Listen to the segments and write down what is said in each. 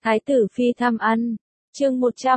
Thái tử Phi thăm ăn. Chương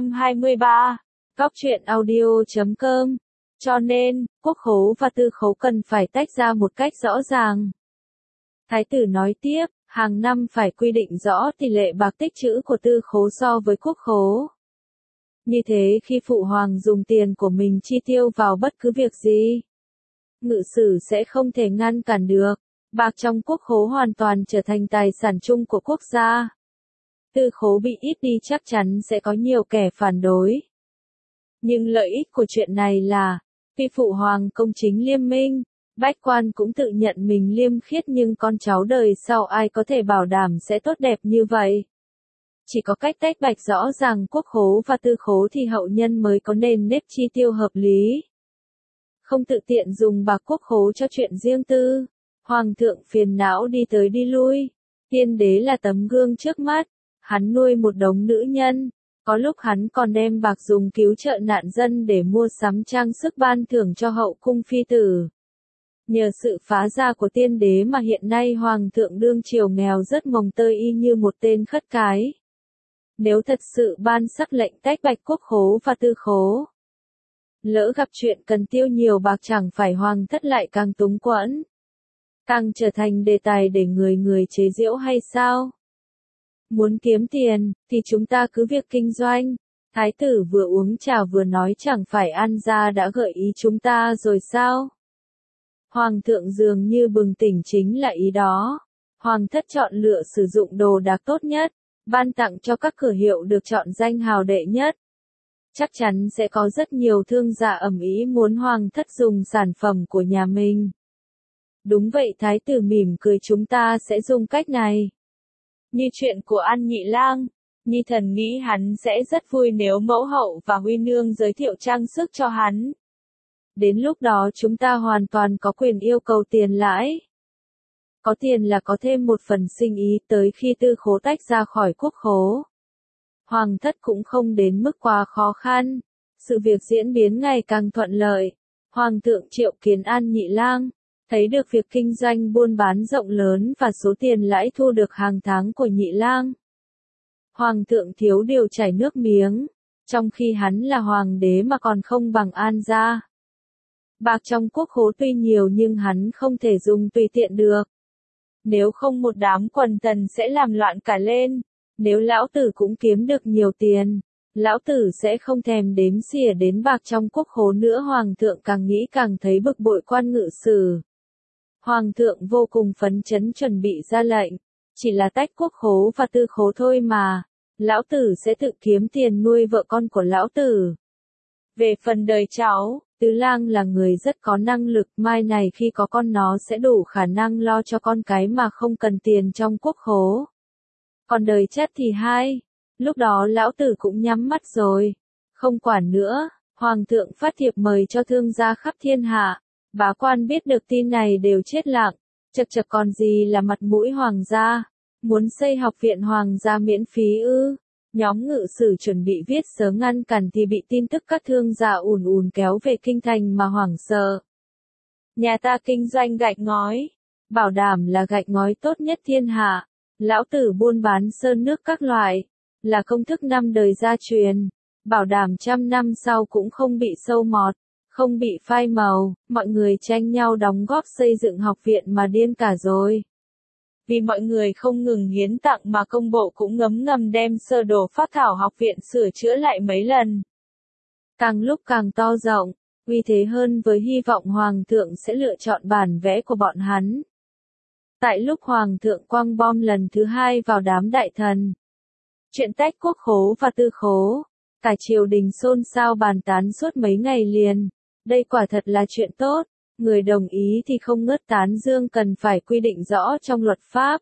123. Góc truyện audio.com. Cho nên, quốc khố và tư khố cần phải tách ra một cách rõ ràng. Thái tử nói tiếp, hàng năm phải quy định rõ tỷ lệ bạc tích trữ của tư khố so với quốc khố. Như thế khi phụ hoàng dùng tiền của mình chi tiêu vào bất cứ việc gì, ngự sử sẽ không thể ngăn cản được. Bạc trong quốc khố hoàn toàn trở thành tài sản chung của quốc gia. Tư khố bị ít đi chắc chắn sẽ có nhiều kẻ phản đối. Nhưng lợi ích của chuyện này là, vì phụ hoàng công chính liêm minh, bách quan cũng tự nhận mình liêm khiết, nhưng con cháu đời sau ai có thể bảo đảm sẽ tốt đẹp như vậy. Chỉ có cách tách bạch rõ ràng quốc khố và tư khố thì hậu nhân mới có nền nếp chi tiêu hợp lý. Không tự tiện dùng bạc quốc khố cho chuyện riêng tư. Hoàng thượng phiền não đi tới đi lui. Tiên đế là tấm gương trước mắt. Hắn nuôi một đống nữ nhân. Có lúc hắn còn đem bạc dùng cứu trợ nạn dân để mua sắm trang sức ban thưởng cho hậu cung phi tử. Nhờ sự phá gia của tiên đế mà hiện nay hoàng thượng đương triều nghèo rất mồng tơi y như một tên khất cái. Nếu thật sự ban sắc lệnh tách bạch quốc khố và tư khố, lỡ gặp chuyện cần tiêu nhiều bạc chẳng phải hoàng thất lại càng túng quẫn, càng trở thành đề tài để người người chế giễu hay sao? Muốn kiếm tiền, thì chúng ta cứ việc kinh doanh. Thái tử vừa uống trà vừa nói, chẳng phải An gia đã gợi ý chúng ta rồi sao? Hoàng thượng dường như bừng tỉnh chính là ý đó. Hoàng thất chọn lựa sử dụng đồ đạc tốt nhất, ban tặng cho các cửa hiệu được chọn danh hào đệ nhất. Chắc chắn sẽ có rất nhiều thương gia ầm ĩ muốn hoàng thất dùng sản phẩm của nhà mình. Đúng vậy, thái tử mỉm cười, chúng ta sẽ dùng cách này. Như chuyện của An Nhị Lang, Nhi thần nghĩ hắn sẽ rất vui nếu mẫu hậu và huy nương giới thiệu trang sức cho hắn. Đến lúc đó chúng ta hoàn toàn có quyền yêu cầu tiền lãi. Có tiền là có thêm một phần sinh ý, tới khi tư khố tách ra khỏi quốc khố, hoàng thất cũng không đến mức quá khó khăn. Sự việc diễn biến ngày càng thuận lợi. Hoàng thượng triệu kiến An Nhị Lang, thấy được việc kinh doanh buôn bán rộng lớn và số tiền lãi thu được hàng tháng của Nhị Lang. Hoàng thượng thiếu điều chảy nước miếng, trong khi hắn là hoàng đế mà còn không bằng An gia. Bạc trong quốc khố tuy nhiều nhưng hắn không thể dùng tùy tiện được. Nếu không một đám quần thần sẽ làm loạn cả lên. Nếu lão tử cũng kiếm được nhiều tiền, lão tử sẽ không thèm đếm xỉa đến bạc trong quốc khố nữa. Hoàng thượng càng nghĩ càng thấy bực bội. Quan ngự sử, hoàng thượng vô cùng phấn chấn chuẩn bị ra lệnh, chỉ là tách quốc khố và tư khố thôi mà, lão tử sẽ tự kiếm tiền nuôi vợ con của lão tử. Về phần đời cháu, Tứ Lang là người rất có năng lực, mai này khi có con nó sẽ đủ khả năng lo cho con cái mà không cần tiền trong quốc khố. Còn đời chất thì hai, lúc đó lão tử cũng nhắm mắt rồi, không quản nữa. Hoàng thượng phát thiệp mời cho thương gia khắp thiên hạ, bá quan biết được tin này đều chết lặng, chật chật còn gì là mặt mũi hoàng gia, muốn xây học viện hoàng gia miễn phí ư? Nhóm ngự sử chuẩn bị viết sớ ngăn cản thì bị tin tức các thương gia ùn ùn kéo về kinh thành mà hoảng sợ. Nhà ta kinh doanh gạch ngói, bảo đảm là gạch ngói tốt nhất thiên hạ. Lão tử buôn bán sơn nước các loại, là công thức 5 đời gia truyền, bảo đảm 100 năm sau cũng không bị sâu mọt, không bị phai màu. Mọi người tranh nhau đóng góp xây dựng học viện mà điên cả rồi. Vì mọi người không ngừng hiến tặng mà công bộ cũng ngấm ngầm đem sơ đồ phác thảo học viện sửa chữa lại mấy lần. Càng lúc càng to rộng, uy thế hơn với hy vọng hoàng thượng sẽ lựa chọn bản vẽ của bọn hắn. Tại lúc hoàng thượng quăng bom lần thứ hai vào đám đại thần, chuyện tách quốc khố và tư khố, cả triều đình xôn xao bàn tán suốt mấy ngày liền. Đây quả thật là chuyện tốt, người đồng ý thì không ngớt tán dương, cần phải quy định rõ trong luật pháp.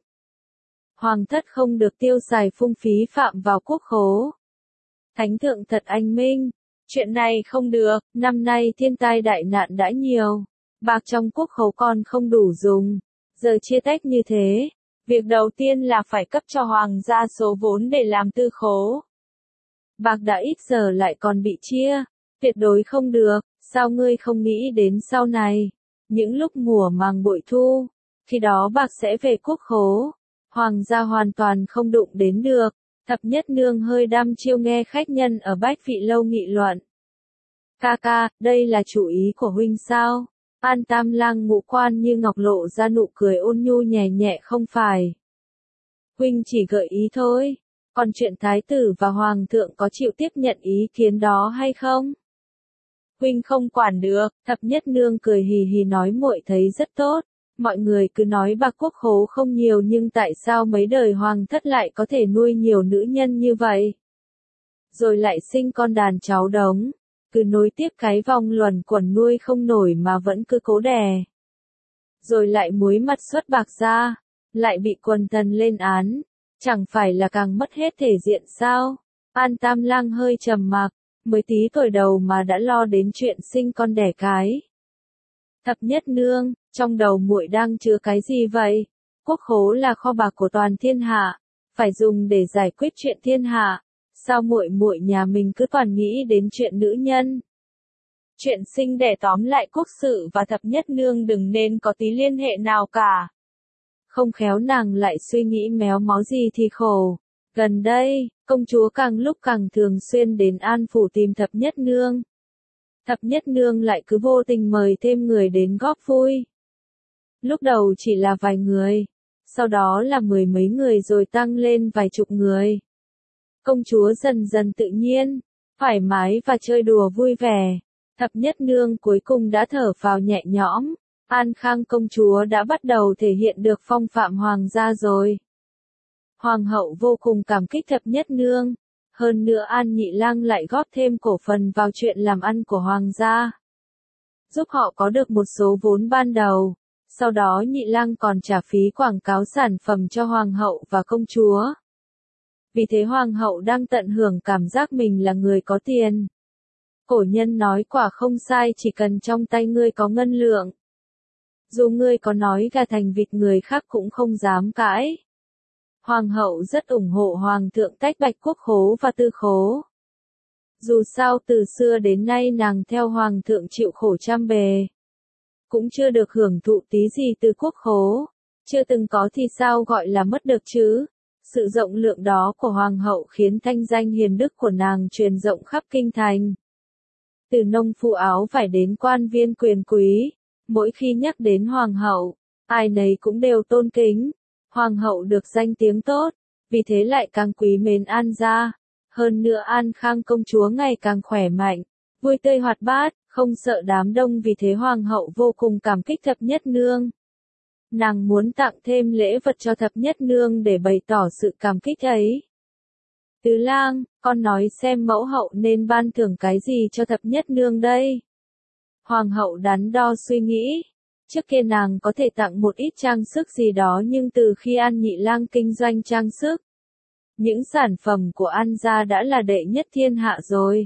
Hoàng thất không được tiêu xài phung phí phạm vào quốc khố. Thánh thượng thật anh minh, chuyện này không được, năm nay thiên tai đại nạn đã nhiều, bạc trong quốc khố còn không đủ dùng. Giờ chia tách như thế, việc đầu tiên là phải cấp cho hoàng gia số vốn để làm tư khố. Bạc đã ít giờ lại còn bị chia, tuyệt đối không được. Sao ngươi không nghĩ đến sau này, những lúc mùa màng bội thu, khi đó bạc sẽ về quốc khố, hoàng gia hoàn toàn không đụng đến được. Thập nhất nương hơi đăm chiêu nghe khách nhân ở Bách Vị Lâu nghị luận. Ca ca, đây là chủ ý của huynh sao? An Tam Lang ngũ quan như ngọc lộ ra nụ cười ôn nhu nhẹ nhẹ không phải. Huynh chỉ gợi ý thôi, còn chuyện thái tử và hoàng thượng có chịu tiếp nhận ý kiến đó hay không? Huynh không quản được, thập nhất nương cười hì hì nói muội thấy rất tốt. Mọi người cứ nói bà quốc khố không nhiều nhưng tại sao mấy đời hoàng thất lại có thể nuôi nhiều nữ nhân như vậy? Rồi lại sinh con đàn cháu đống, cứ nối tiếp cái vòng luẩn quẩn nuôi không nổi mà vẫn cứ cố đè. Rồi lại muối mặt xuất bạc ra, lại bị quần thần lên án, chẳng phải là càng mất hết thể diện sao? An Tam Lang hơi trầm mặc, mới tí tuổi đầu mà đã lo đến chuyện sinh con đẻ cái. Thập nhất nương, trong đầu muội đang chứa cái gì vậy? Quốc khố là kho bạc của toàn thiên hạ, phải dùng để giải quyết chuyện thiên hạ. Sao muội muội nhà mình cứ toàn nghĩ đến chuyện nữ nhân? Chuyện sinh đẻ tóm lại quốc sự và thập nhất nương đừng nên có tí liên hệ nào cả. Không khéo nàng lại suy nghĩ méo mó gì thì khổ. Gần đây, công chúa càng lúc càng thường xuyên đến An Phủ tìm thập nhất nương. Thập nhất nương lại cứ vô tình mời thêm người đến góp vui. Lúc đầu chỉ là vài người, sau đó là mười mấy người rồi tăng lên vài chục người. Công chúa dần dần tự nhiên, thoải mái và chơi đùa vui vẻ. Thập nhất nương cuối cùng đã thở phào nhẹ nhõm. An Khang công chúa đã bắt đầu thể hiện được phong phạm hoàng gia rồi. Hoàng hậu vô cùng cảm kích thập nhất nương. Hơn nữa An Nhị Lang lại góp thêm cổ phần vào chuyện làm ăn của hoàng gia, giúp họ có được một số vốn ban đầu. Sau đó Nhị Lang còn trả phí quảng cáo sản phẩm cho hoàng hậu và công chúa. Vì thế hoàng hậu đang tận hưởng cảm giác mình là người có tiền. Cổ nhân nói quả không sai, chỉ cần trong tay ngươi có ngân lượng. Dù ngươi có nói gà thành vịt người khác cũng không dám cãi. Hoàng hậu rất ủng hộ hoàng thượng tách bạch quốc khố và tư khố. Dù sao từ xưa đến nay nàng theo hoàng thượng chịu khổ trăm bề. Cũng chưa được hưởng thụ tí gì từ quốc khố. Chưa từng có thì sao gọi là mất được chứ. Sự rộng lượng đó của hoàng hậu khiến thanh danh hiền đức của nàng truyền rộng khắp kinh thành. Từ nông phu áo vải đến quan viên quyền quý, mỗi khi nhắc đến hoàng hậu, ai nấy cũng đều tôn kính. Hoàng hậu được danh tiếng tốt, vì thế lại càng quý mến An gia. Hơn nữa An Khang công chúa ngày càng khỏe mạnh, vui tươi hoạt bát, không sợ đám đông, vì thế hoàng hậu vô cùng cảm kích thập nhất nương. Nàng muốn tặng thêm lễ vật cho thập nhất nương để bày tỏ sự cảm kích ấy. Tứ Lang, con nói xem mẫu hậu nên ban thưởng cái gì cho thập nhất nương đây? Hoàng hậu đắn đo suy nghĩ. Trước kia nàng có thể tặng một ít trang sức gì đó, nhưng từ khi An Nhị Lang kinh doanh trang sức, những sản phẩm của An gia đã là đệ nhất thiên hạ rồi.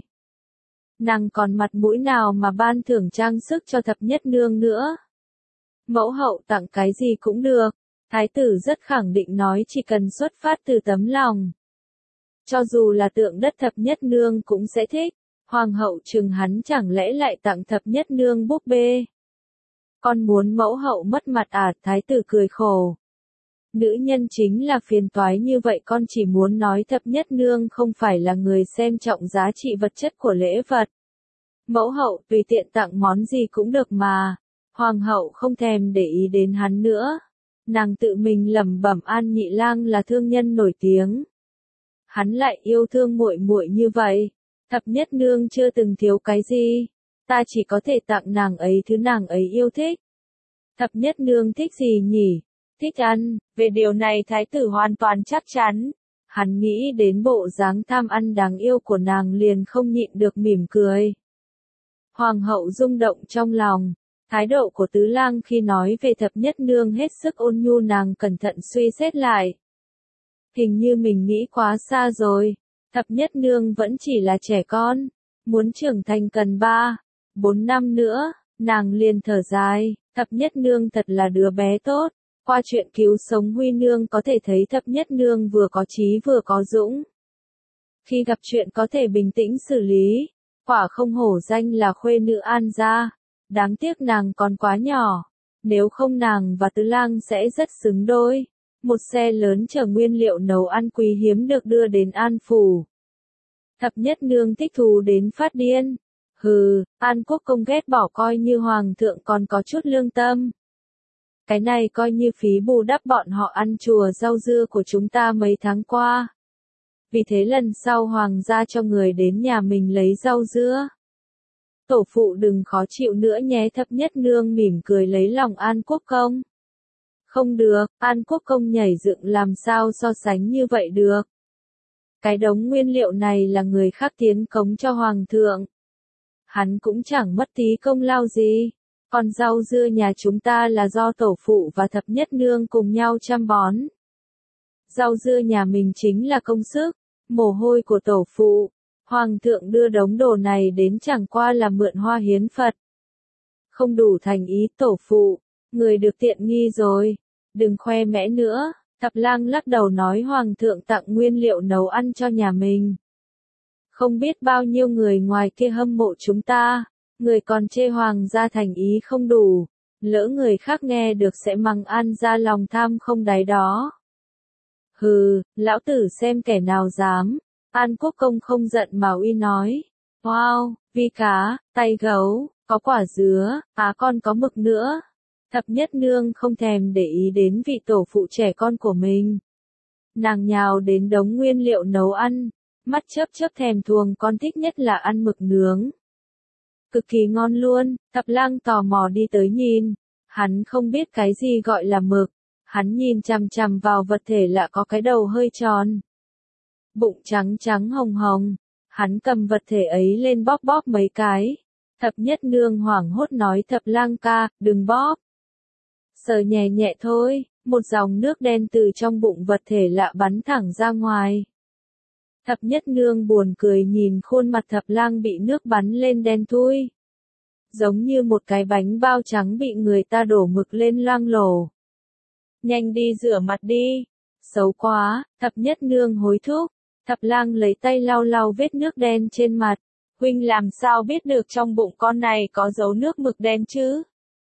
Nàng còn mặt mũi nào mà ban thưởng trang sức cho thập nhất nương nữa? Mẫu hậu tặng cái gì cũng được. Thái tử rất khẳng định nói chỉ cần xuất phát từ tấm lòng. Cho dù là tượng đất thập nhất nương cũng sẽ thích. Hoàng hậu trừng hắn, chẳng lẽ lại tặng thập nhất nương búp bê? Con muốn mẫu hậu mất mặt à? Thái tử cười khổ. Nữ nhân chính là phiền toái như vậy, con chỉ muốn nói thập nhất nương không phải là người xem trọng giá trị vật chất của lễ vật. Mẫu hậu tùy tiện tặng món gì cũng được mà. Hoàng hậu không thèm để ý đến hắn nữa. Nàng tự mình lẩm bẩm An Nhị Lang là thương nhân nổi tiếng. Hắn lại yêu thương muội muội như vậy. Thập nhất nương chưa từng thiếu cái gì. Ta chỉ có thể tặng nàng ấy thứ nàng ấy yêu thích. Thập nhất nương thích gì nhỉ? Thích ăn. Về điều này thái tử hoàn toàn chắc chắn. Hắn nghĩ đến bộ dáng tham ăn đáng yêu của nàng liền không nhịn được mỉm cười. Hoàng hậu rung động trong lòng. Thái độ của Tứ Lang khi nói về thập nhất nương hết sức ôn nhu, nàng cẩn thận suy xét lại. Hình như mình nghĩ quá xa rồi. Thập nhất nương vẫn chỉ là trẻ con. Muốn trưởng thành cần 3-4 năm nữa. Nàng liền thở dài. Thập nhất nương thật là đứa bé tốt. Qua chuyện cứu sống Huy nương có thể thấy thập nhất nương vừa có trí vừa có dũng. Khi gặp chuyện có thể bình tĩnh xử lý. Quả không hổ danh là khuê nữ An gia. Đáng tiếc nàng còn quá nhỏ. Nếu không nàng và Tứ Lang sẽ rất xứng đôi. một xe lớn chở nguyên liệu nấu ăn quý hiếm được đưa đến An Phủ. Thập Nhất Nương thích thú đến phát điên. Hừ, An Quốc công ghét bỏ coi như hoàng thượng còn có chút lương tâm. Cái này coi như phí bù đắp bọn họ ăn chùa rau dưa của chúng ta mấy tháng qua. Vì thế lần sau hoàng gia cho người đến nhà mình lấy rau dưa. Tổ phụ đừng khó chịu nữa nhé. Thập Nhất Nương mỉm cười lấy lòng An Quốc công. Không được, An Quốc công nhảy dựng làm sao so sánh như vậy được. Cái đống nguyên liệu này là người khác tiến cống cho hoàng thượng. Hắn cũng chẳng mất tí công lao gì. Còn rau dưa nhà chúng ta là do tổ phụ và Thập Nhất Nương cùng nhau chăm bón. Rau dưa nhà mình chính là công sức, mồ hôi của tổ phụ. Hoàng thượng đưa đống đồ này đến chẳng qua là mượn hoa hiến Phật. Không đủ thành ý tổ phụ, người được tiện nghi rồi. Đừng khoe mẽ nữa. Thập Lang lắc đầu nói hoàng thượng tặng nguyên liệu nấu ăn cho nhà mình. Không biết bao nhiêu người ngoài kia hâm mộ chúng ta, người còn chê hoàng gia thành ý không đủ, lỡ người khác nghe được sẽ mắng An gia lòng tham không đáy đó. Hừ, lão tử xem kẻ nào dám. An Quốc công không giận mà uy nói. Wow, vi cá, tay gấu, có quả dứa, còn có mực nữa. Thập Nhất Nương không thèm để ý đến vị tổ phụ trẻ con của mình. Nàng nhào đến đống nguyên liệu nấu ăn, mắt chớp chớp thèm thuồng, con thích nhất là ăn mực nướng. Cực kỳ ngon luôn. Thập Lang tò mò đi tới nhìn, hắn không biết cái gì gọi là mực, hắn nhìn chằm chằm vào vật thể lạ có cái đầu hơi tròn, bụng trắng trắng hồng hồng, hắn cầm vật thể ấy lên bóp bóp mấy cái. Thập Nhất Nương hoảng hốt nói Thập Lang ca, đừng bóp. Sờ nhẹ nhẹ thôi, một dòng nước đen từ trong bụng vật thể lạ bắn thẳng ra ngoài. Thập Nhất Nương buồn cười nhìn khuôn mặt Thập Lang bị nước bắn lên đen thui. Giống như một cái bánh bao trắng bị người ta đổ mực lên loang lổ. Nhanh đi rửa mặt đi. Xấu quá, Thập Nhất Nương hối thúc. Thập Lang lấy tay lau lau vết nước đen trên mặt. Huynh làm sao biết được trong bụng con này có dấu nước mực đen chứ?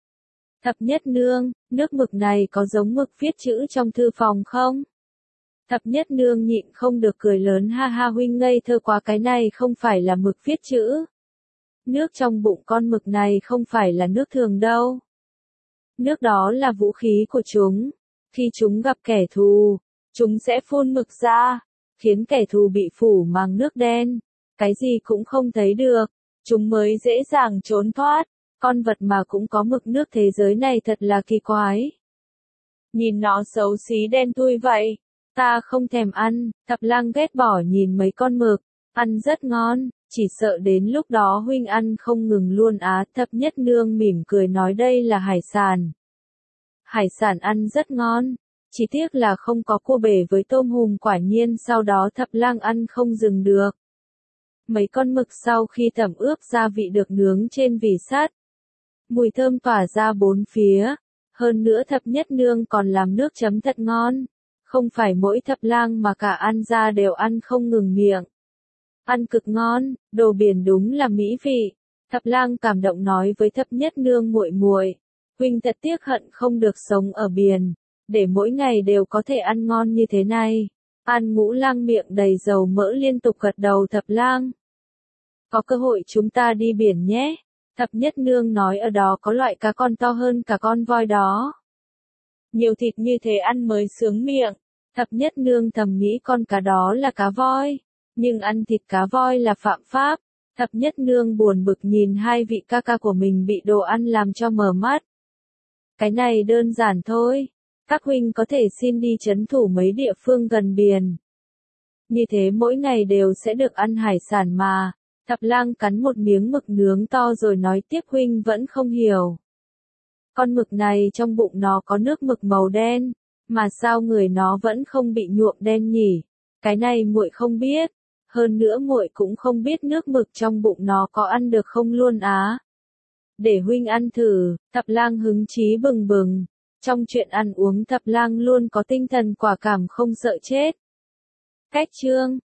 Thập Nhất Nương, nước mực này có giống mực viết chữ trong thư phòng không? Thập Nhất Nương nhịn không được cười lớn, ha ha, huynh ngây thơ quá, cái này không phải là mực viết chữ. Nước trong bụng con mực này không phải là nước thường đâu. Nước đó là vũ khí của chúng. Khi chúng gặp kẻ thù, chúng sẽ phun mực ra, khiến kẻ thù bị phủ màng nước đen. Cái gì cũng không thấy được, chúng mới dễ dàng trốn thoát. Con vật mà cũng có mực nước, thế giới này thật là kỳ quái. Nhìn nó xấu xí đen thui vậy, ta không thèm ăn. Thập Lang ghét bỏ nhìn mấy con mực, ăn rất ngon, chỉ sợ đến lúc đó huynh ăn không ngừng luôn á. Thập Nhất Nương mỉm cười nói đây là hải sản. Hải sản ăn rất ngon, chỉ tiếc là không có cua bể với tôm hùm. Quả nhiên sau đó Thập Lang ăn không dừng được. Mấy con mực sau khi tẩm ướp gia vị được nướng trên vỉ sắt, mùi thơm tỏa ra bốn phía. Hơn nữa Thập Nhất Nương còn làm nước chấm thật ngon. Không phải mỗi Thập Lang mà cả An gia đều ăn không ngừng miệng. Ăn cực ngon, đồ biển đúng là mỹ vị. Thập Lang cảm động nói với Thập Nhất Nương, muội muội, huynh thật tiếc hận không được sống ở biển, để mỗi ngày đều có thể ăn ngon như thế này. An Ngũ Lang miệng đầy dầu mỡ liên tục gật đầu. Thập Lang, có cơ hội chúng ta đi biển nhé. Thập Nhất Nương nói ở đó có loại cá con to hơn cả con voi đó. Nhiều thịt như thế ăn mới sướng miệng. Thập Nhất Nương thầm nghĩ con cá đó là cá voi, nhưng ăn thịt cá voi là phạm pháp. Thập Nhất Nương buồn bực nhìn hai vị ca ca của mình bị đồ ăn làm cho mờ mắt. Cái này đơn giản thôi, các huynh có thể xin đi trấn thủ mấy địa phương gần biển. Như thế mỗi ngày đều sẽ được ăn hải sản mà. Thập Lang cắn một miếng mực nướng to rồi nói tiếp, huynh vẫn không hiểu. Con mực này trong bụng nó có nước mực màu đen, mà sao người nó vẫn không bị nhuộm đen nhỉ? Cái này muội không biết. Hơn nữa muội cũng không biết nước mực trong bụng nó có ăn được không luôn á. Để huynh ăn thử. Thập Lang hứng chí bừng bừng. Trong chuyện ăn uống Thập Lang luôn có tinh thần quả cảm, không sợ chết. Cách chương